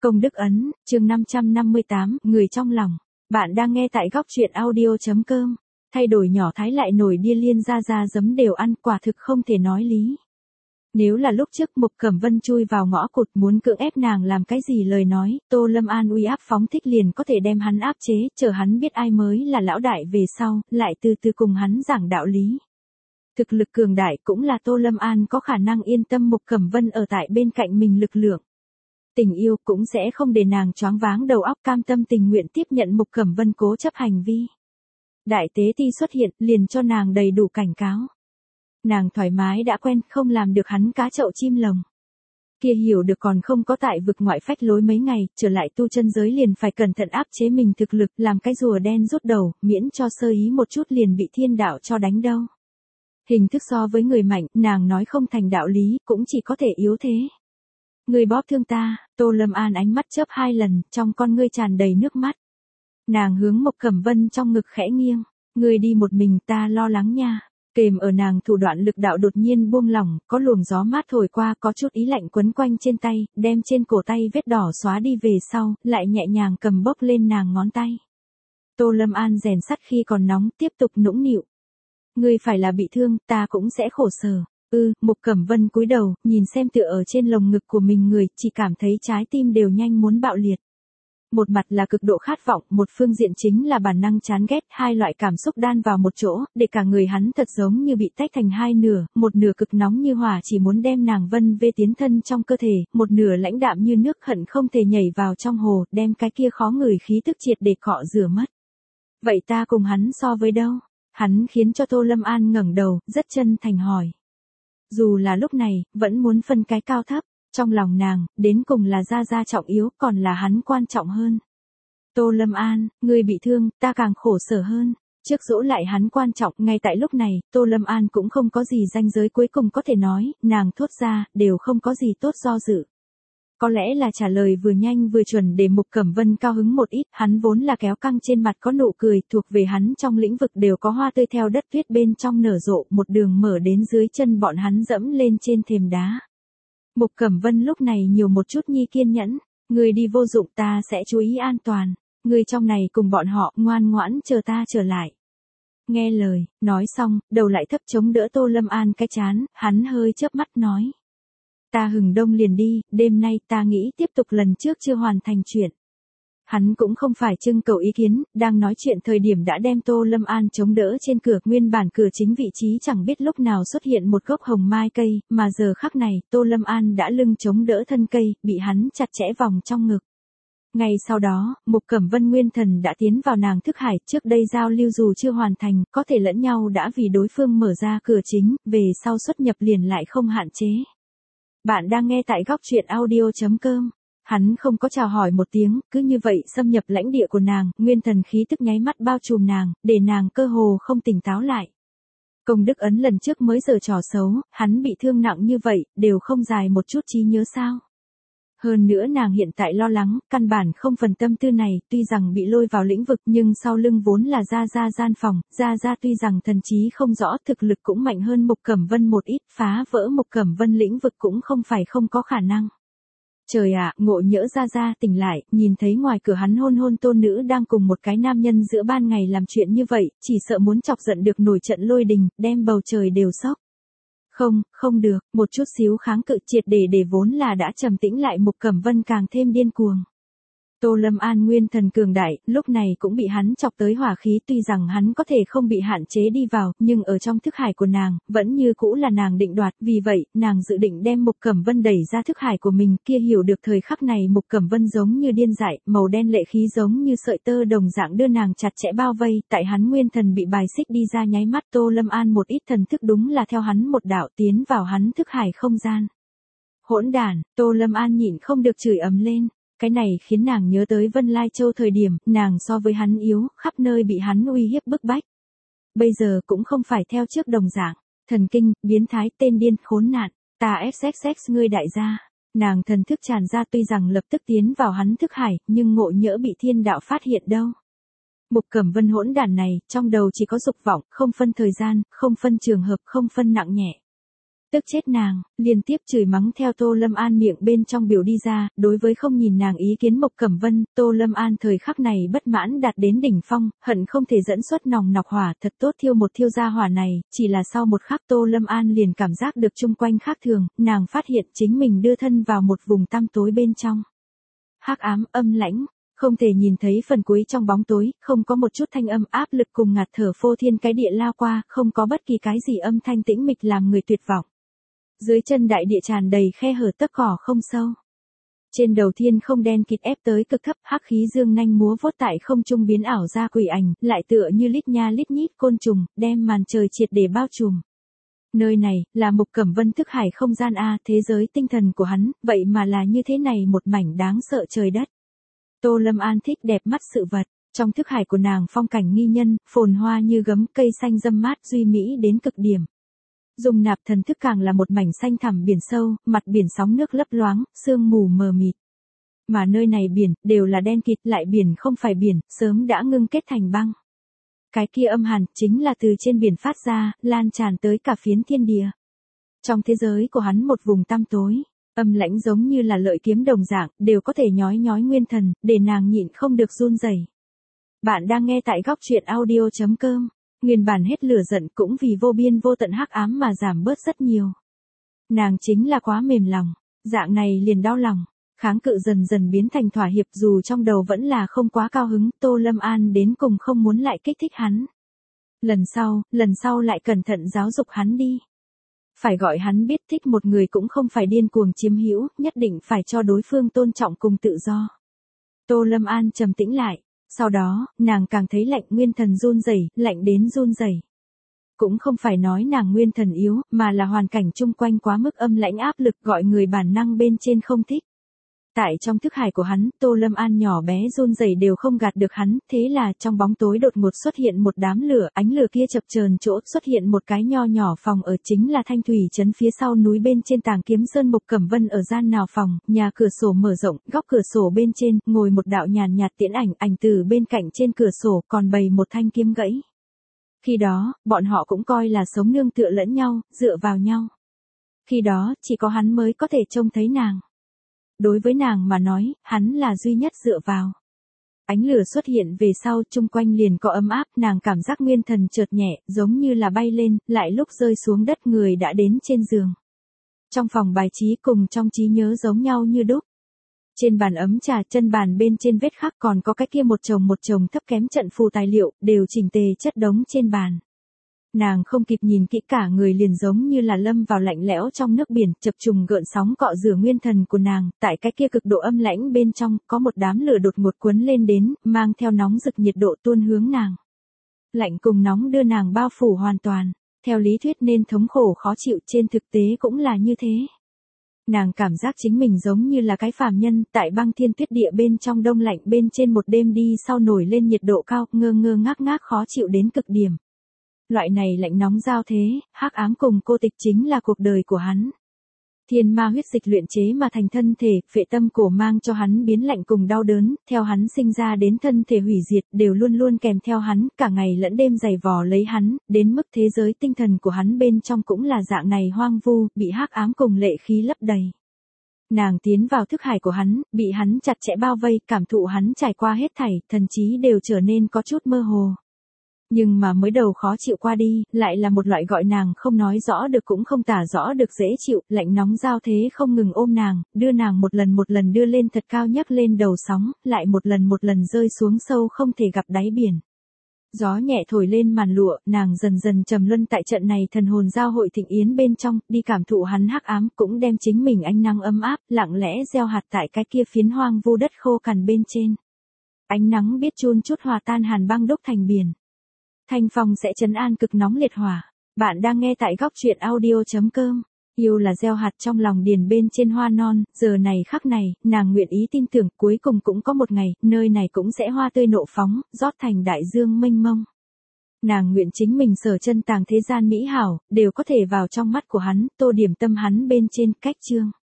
Công Đức Ấn, chương 558, người trong lòng. Bạn đang nghe tại góc truyện audio.com. Thay đổi nhỏ thái lại nổi điên liên ra giấm đều ăn, quả thực không thể nói lý. Nếu là lúc trước Mục Cẩm Vân chui vào ngõ cụt muốn cưỡng ép nàng làm cái gì lời nói, Tô Lâm An uy áp phóng thích liền có thể đem hắn áp chế, chờ hắn biết ai mới là lão đại về sau, lại từ từ cùng hắn giảng đạo lý. Thực lực cường đại cũng là Tô Lâm An có khả năng yên tâm Mục Cẩm Vân ở tại bên cạnh mình lực lượng. Tình yêu cũng sẽ không để nàng choáng váng đầu óc, cam tâm tình nguyện tiếp nhận Mục Cẩm Vân cố chấp hành vi. Đại tế ti xuất hiện liền cho nàng đầy đủ cảnh cáo. Nàng thoải mái đã quen, không làm được hắn cá chậu chim lồng. Kia hiểu được còn không có tại vực ngoại phách lối mấy ngày, trở lại tu chân giới liền phải cẩn thận áp chế mình thực lực, làm cái rùa đen rút đầu, miễn cho sơ ý một chút liền bị thiên đạo cho đánh đâu. Hình thức so với người mạnh, nàng nói không thành đạo lý, cũng chỉ có thể yếu thế. Người bóp thương ta, Tô Lâm An ánh mắt chớp 2 lần, trong con ngươi tràn đầy nước mắt. Nàng hướng Mục Cẩm Vân trong ngực khẽ nghiêng, người đi một mình ta lo lắng nha. Kềm ở nàng thủ đoạn lực đạo đột nhiên buông lỏng, có luồng gió mát thổi qua, có chút ý lạnh quấn quanh trên tay, đem trên cổ tay vết đỏ xóa đi về sau, lại nhẹ nhàng cầm bốc lên nàng ngón tay. Tô Lâm An rèn sắt khi còn nóng, tiếp tục nũng nịu. Ngươi phải là bị thương, ta cũng sẽ khổ sở. Mục Cẩm Vân cúi đầu, nhìn xem tựa ở trên lồng ngực của mình người, chỉ cảm thấy trái tim đều nhanh muốn bạo liệt. Một mặt là cực độ khát vọng, một phương diện chính là bản năng chán ghét, hai loại cảm xúc đan vào một chỗ, để cả người hắn thật giống như bị tách thành hai nửa, một nửa cực nóng như hỏa chỉ muốn đem nàng vân vê tiến thân trong cơ thể, một nửa lãnh đạm như nước hận không thể nhảy vào trong hồ, đem cái kia khó ngửi khí tức triệt để cọ rửa mất. Vậy ta cùng hắn so với đâu? Hắn khiến cho Tô Lâm An ngẩng đầu, rất chân thành hỏi. Dù là lúc này, vẫn muốn phân cái cao thấp, trong lòng nàng, đến cùng là gia trọng yếu, còn là hắn quan trọng hơn. Tô Lâm An, ngươi bị thương, ta càng khổ sở hơn. Trước dỗ lại hắn quan trọng, ngay tại lúc này, Tô Lâm An cũng không có gì ranh giới cuối cùng có thể nói, nàng thốt ra, đều không có gì tốt do dự. Có lẽ là trả lời vừa nhanh vừa chuẩn để Mục Cẩm Vân cao hứng một ít, hắn vốn là kéo căng trên mặt có nụ cười, thuộc về hắn trong lĩnh vực đều có hoa tươi theo đất tuyết bên trong nở rộ, một đường mở đến dưới chân bọn hắn dẫm lên trên thềm đá. Mục Cẩm Vân lúc này nhiều một chút nhi kiên nhẫn, người đi vô dụng, ta sẽ chú ý an toàn, người trong này cùng bọn họ ngoan ngoãn chờ ta trở lại. Nghe lời, nói xong, đầu lại thấp chống đỡ Tô Lâm An cái chán, hắn hơi chớp mắt nói. Ta hừng đông liền đi, đêm nay ta nghĩ tiếp tục lần trước chưa hoàn thành chuyện. Hắn cũng không phải trưng cầu ý kiến, đang nói chuyện thời điểm đã đem Tô Lâm An chống đỡ trên cửa, nguyên bản cửa chính vị trí chẳng biết lúc nào xuất hiện một gốc hồng mai cây, mà giờ khắc này, Tô Lâm An đã lưng chống đỡ thân cây, bị hắn chặt chẽ vòng trong ngực. Ngay sau đó, Mục Cẩm Vân nguyên thần đã tiến vào nàng thức hải, trước đây giao lưu dù chưa hoàn thành, có thể lẫn nhau đã vì đối phương mở ra cửa chính, về sau xuất nhập liền lại không hạn chế. Bạn đang nghe tại góc truyện audio.com. Hắn không có chào hỏi một tiếng, cứ như vậy xâm nhập lãnh địa của nàng, nguyên thần khí tức nháy mắt bao trùm nàng, để nàng cơ hồ không tỉnh táo lại. Công Đức Ấn lần trước mới giở trò xấu, hắn bị thương nặng như vậy, đều không dài một chút trí nhớ sao. Hơn nữa nàng hiện tại lo lắng, căn bản không phần tâm tư này, tuy rằng bị lôi vào lĩnh vực nhưng sau lưng vốn là Gia gian phòng, Gia tuy rằng thần trí không rõ, thực lực cũng mạnh hơn Mục Cẩm Vân một ít, phá vỡ Mục Cẩm Vân lĩnh vực cũng không phải không có khả năng. Trời ạ, ngộ nhỡ Gia tỉnh lại, nhìn thấy ngoài cửa hắn hôn tôn nữ đang cùng một cái nam nhân giữa ban ngày làm chuyện như vậy, chỉ sợ muốn chọc giận được nổi trận lôi đình, đem bầu trời đều sốc. Không được, một chút xíu kháng cự triệt để vốn là đã trầm tĩnh lại Mục Cẩm Vân càng thêm điên cuồng. Tô Lâm An nguyên thần cường đại, lúc này cũng bị hắn chọc tới hỏa khí, tuy rằng hắn có thể không bị hạn chế đi vào, nhưng ở trong thức hải của nàng, vẫn như cũ là nàng định đoạt, vì vậy, nàng dự định đem Mục Cẩm Vân đẩy ra thức hải của mình, kia hiểu được thời khắc này Mục Cẩm Vân giống như điên dại, màu đen lệ khí giống như sợi tơ đồng dạng đưa nàng chặt chẽ bao vây, tại hắn nguyên thần bị bài xích đi ra nháy mắt, Tô Lâm An một ít thần thức đúng là theo hắn một đạo tiến vào hắn thức hải không gian. Hỗn đản, Tô Lâm An nhịn không được chửi ầm lên. Cái này khiến nàng nhớ tới Vân Lai Châu thời điểm, nàng so với hắn yếu, khắp nơi bị hắn uy hiếp bức bách. Bây giờ cũng không phải theo trước đồng dạng, thần kinh, biến thái, tên điên, khốn nạn, ta xxx ngươi đại gia. Nàng thần thức tràn ra tuy rằng lập tức tiến vào hắn thức hải, nhưng ngộ nhỡ bị thiên đạo phát hiện đâu. Mục Cẩm Vân hỗn đản này, trong đầu chỉ có dục vọng, không phân thời gian, không phân trường hợp, không phân nặng nhẹ. Tức chết nàng, liên tiếp chửi mắng theo Tô Lâm An miệng bên trong biểu đi ra, đối với không nhìn nàng ý kiến Mộc Cẩm Vân, Tô Lâm An thời khắc này bất mãn đạt đến đỉnh phong, hận không thể dẫn xuất nòng nọc hỏa thật tốt thiêu một thiêu ra hỏa này, chỉ là sau một khắc Tô Lâm An liền cảm giác được chung quanh khác thường, nàng phát hiện chính mình đưa thân vào một vùng tăm tối bên trong. Hắc ám âm lãnh. Không thể nhìn thấy phần cuối trong bóng tối, không có một chút thanh âm áp lực cùng ngạt thở phô thiên cái địa lao qua, không có bất kỳ cái gì âm thanh tĩnh mịch làm người tuyệt vọng. Dưới chân đại địa tràn đầy khe hở tấc cỏ không sâu. Trên đầu thiên không đen kịt ép tới cực thấp, hắc khí dương nanh múa vuốt tại không trung biến ảo ra quỷ ảnh, lại tựa như lít nha lít nhít côn trùng, đem màn trời triệt để bao trùm. Nơi này, là Mộc Cẩm Vân thức hải không gian a, thế giới tinh thần của hắn, vậy mà là như thế này một mảnh đáng sợ trời đất. Tô Lâm An thích đẹp mắt sự vật, trong thức hải của nàng phong cảnh nghi nhân, phồn hoa như gấm, cây xanh râm mát duy mỹ đến cực điểm. Dung nạp thần thức càng là một mảnh xanh thẳm biển sâu, mặt biển sóng nước lấp loáng, sương mù mờ mịt. Mà nơi này biển, đều là đen kịt, lại biển không phải biển, sớm đã ngưng kết thành băng. Cái kia âm hàn, chính là từ trên biển phát ra, lan tràn tới cả phiến thiên địa. Trong thế giới của hắn một vùng tăm tối, âm lãnh giống như là lợi kiếm đồng dạng, đều có thể nhói nhói nguyên thần, để nàng nhịn không được run rẩy. Bạn đang nghe tại góc truyện audio.com. Nguyên bản hết lửa giận cũng vì vô biên vô tận hắc ám mà giảm bớt rất nhiều. Nàng chính là quá mềm lòng, dạng này liền đau lòng, kháng cự dần dần biến thành thỏa hiệp dù trong đầu vẫn là không quá cao hứng, Tô Lâm An đến cùng không muốn lại kích thích hắn. Lần sau lại cẩn thận giáo dục hắn đi. Phải gọi hắn biết thích một người cũng không phải điên cuồng chiếm hữu, nhất định phải cho đối phương tôn trọng cùng tự do. Tô Lâm An trầm tĩnh lại. Sau đó, nàng càng thấy lạnh nguyên thần run rẩy, lạnh đến run rẩy. Cũng không phải nói nàng nguyên thần yếu, mà là hoàn cảnh chung quanh quá mức âm lãnh áp lực gọi người bản năng bên trên không thích. Tại trong thức hải của hắn, Tô Lâm An nhỏ bé run rẩy đều không gạt được hắn, thế là trong bóng tối đột ngột xuất hiện một đám lửa, ánh lửa kia chập chờn chỗ xuất hiện một cái nho nhỏ phòng ở chính là Thanh Thủy trấn phía sau núi bên trên Tàng Kiếm Sơn. Mộc Cẩm Vân ở gian nào phòng, nhà cửa sổ mở rộng, góc cửa sổ bên trên, ngồi một đạo nhàn nhạt tiễn ảnh, ảnh từ bên cạnh trên cửa sổ còn bày một thanh kiếm gãy. Khi đó, bọn họ cũng coi là sống nương tựa lẫn nhau, dựa vào nhau. Khi đó, chỉ có hắn mới có thể trông thấy nàng. Đối với nàng mà nói, hắn là duy nhất dựa vào. Ánh lửa xuất hiện về sau, chung quanh liền có ấm áp, nàng cảm giác nguyên thần chợt nhẹ, giống như là bay lên, lại lúc rơi xuống đất người đã đến trên giường. Trong phòng bài trí cùng trong trí nhớ giống nhau như đúc. Trên bàn ấm trà, chân bàn bên trên vết khắc còn có cái kia một chồng thấp kém trận phù tài liệu, đều chỉnh tề chất đống trên bàn. Nàng không kịp nhìn kỹ cả người liền giống như là lâm vào lạnh lẽo trong nước biển, chập trùng gợn sóng cọ rửa nguyên thần của nàng, tại cái kia cực độ âm lãnh bên trong, có một đám lửa đột ngột cuốn lên đến, mang theo nóng rực nhiệt độ tuôn hướng nàng. Lạnh cùng nóng đưa nàng bao phủ hoàn toàn, theo lý thuyết nên thống khổ khó chịu, trên thực tế cũng là như thế. Nàng cảm giác chính mình giống như là cái phàm nhân, tại băng thiên tuyết địa bên trong đông lạnh bên trên một đêm đi sau nổi lên nhiệt độ cao, ngơ ngác khó chịu đến cực điểm. Loại này lạnh nóng giao thế, hắc ám cùng cô tịch chính là cuộc đời của hắn. Thiên ma huyết dịch luyện chế mà thành thân thể, phệ tâm cổ mang cho hắn biến lạnh cùng đau đớn, theo hắn sinh ra đến thân thể hủy diệt, đều luôn luôn kèm theo hắn, cả ngày lẫn đêm giày vò lấy hắn, đến mức thế giới tinh thần của hắn bên trong cũng là dạng này hoang vu, bị hắc ám cùng lệ khí lấp đầy. Nàng tiến vào thức hải của hắn, bị hắn chặt chẽ bao vây, cảm thụ hắn trải qua hết thảy, thần trí đều trở nên có chút mơ hồ. Nhưng mà mới đầu khó chịu qua đi, lại là một loại gọi nàng không nói rõ được cũng không tả rõ được dễ chịu, lạnh nóng giao thế không ngừng ôm nàng, đưa nàng một lần đưa lên thật cao nhấc lên đầu sóng, lại một lần rơi xuống sâu không thể gặp đáy biển. Gió nhẹ thổi lên màn lụa, nàng dần dần trầm luân tại trận này thần hồn giao hội thịnh yến bên trong, đi cảm thụ hắn hắc ám, cũng đem chính mình ánh nắng ấm áp, lặng lẽ gieo hạt tại cái kia phiến hoang vu đất khô cằn bên trên. Ánh nắng biết chun chút hòa tan hàn băng đúc thành biển. Thanh phong sẽ trấn an cực nóng liệt hỏa. Bạn đang nghe tại góc truyện audio.com. Yêu là gieo hạt trong lòng điền bên trên hoa non, giờ này khắc này, nàng nguyện ý tin tưởng cuối cùng cũng có một ngày, nơi này cũng sẽ hoa tươi nộ phóng, rót thành đại dương mênh mông. Nàng nguyện chính mình sở chân tàng thế gian mỹ hảo, đều có thể vào trong mắt của hắn, tô điểm tâm hắn bên trên cách chương.